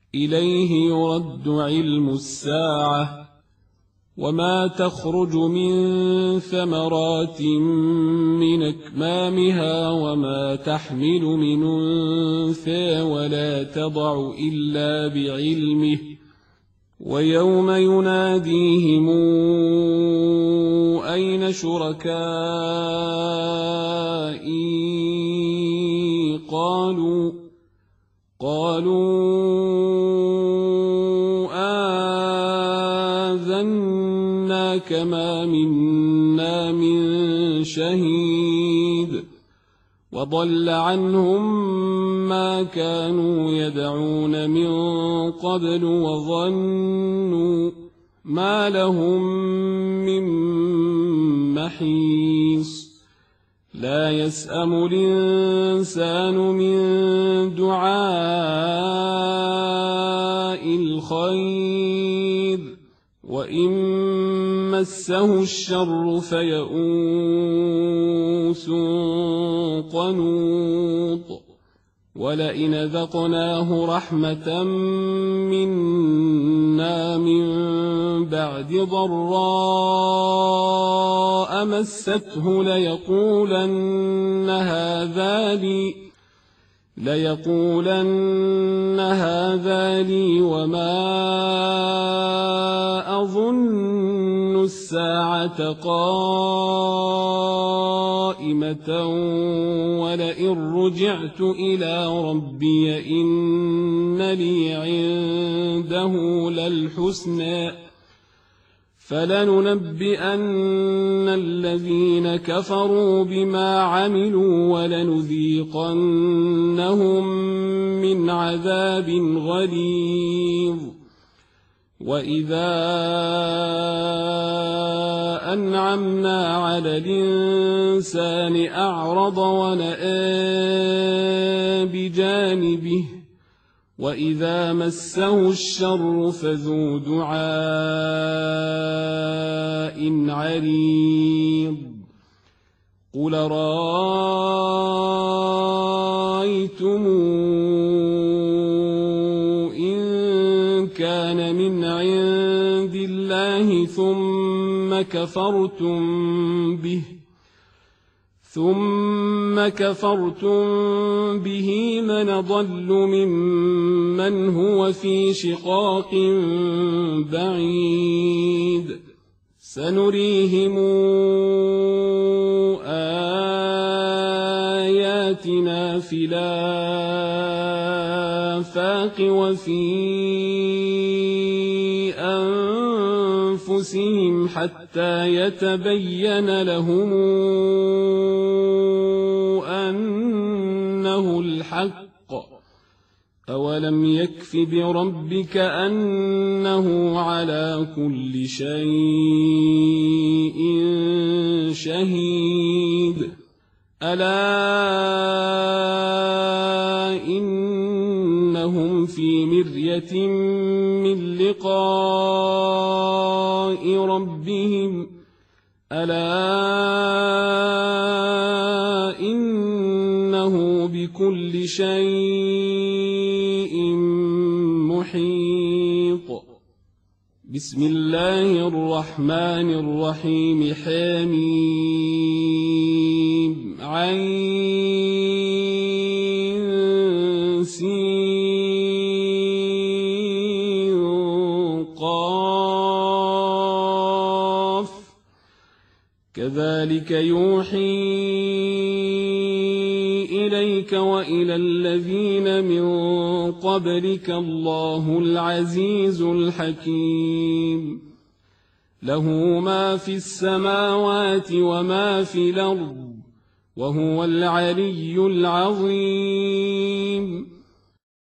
إليه يرد علم الساعة وما تخرج من ثمرات من أكمامها وما تحمل من أنثى ولا تضع إلا بعلمه ويوم يناديهم أين شركائي قالوا آذناك ما منا من شهيد وضل عنهم ما كانوا يدعون من قبل وظنوا ما لهم من محيص لا يسأم الإنسان من دعاء الخير وإن مسه الشر فيئوس قنوط ولئن ذقناه رحمة منا من بعد ضراء مسته ليقولن هذا لي وما أظن الساعة قائمة ولئن رجعت إلى ربي إن لي عنده للحسنى فلننبئن الذين كفروا بما عملوا ولنذيقنهم من عذاب غليظ وإذا أنعمنا على الإنسان أعرض ونأى بجانبه وإذا مسه الشر فذو دعاء عريض قل رأيتم إن كان من عند الله ثم كفرتم به من ضل ممن هو في شقاق بعيد سنريهم آياتنا في الآفاق وفي أنفسهم حتى يتبين لهم أنه الحق أولم يكف بربك أنه على كل شيء شهيد ألا إنهم في مرية من لقاء ربهم ألا إنه بكل شيء محيط بسم الله الرحمن الرحيم حميم عين سين قاف كذلك يوحي إليك وإلى الذين من قبلك الله العزيز الحكيم له ما في السماوات وما في الأرض وهو العلي العظيم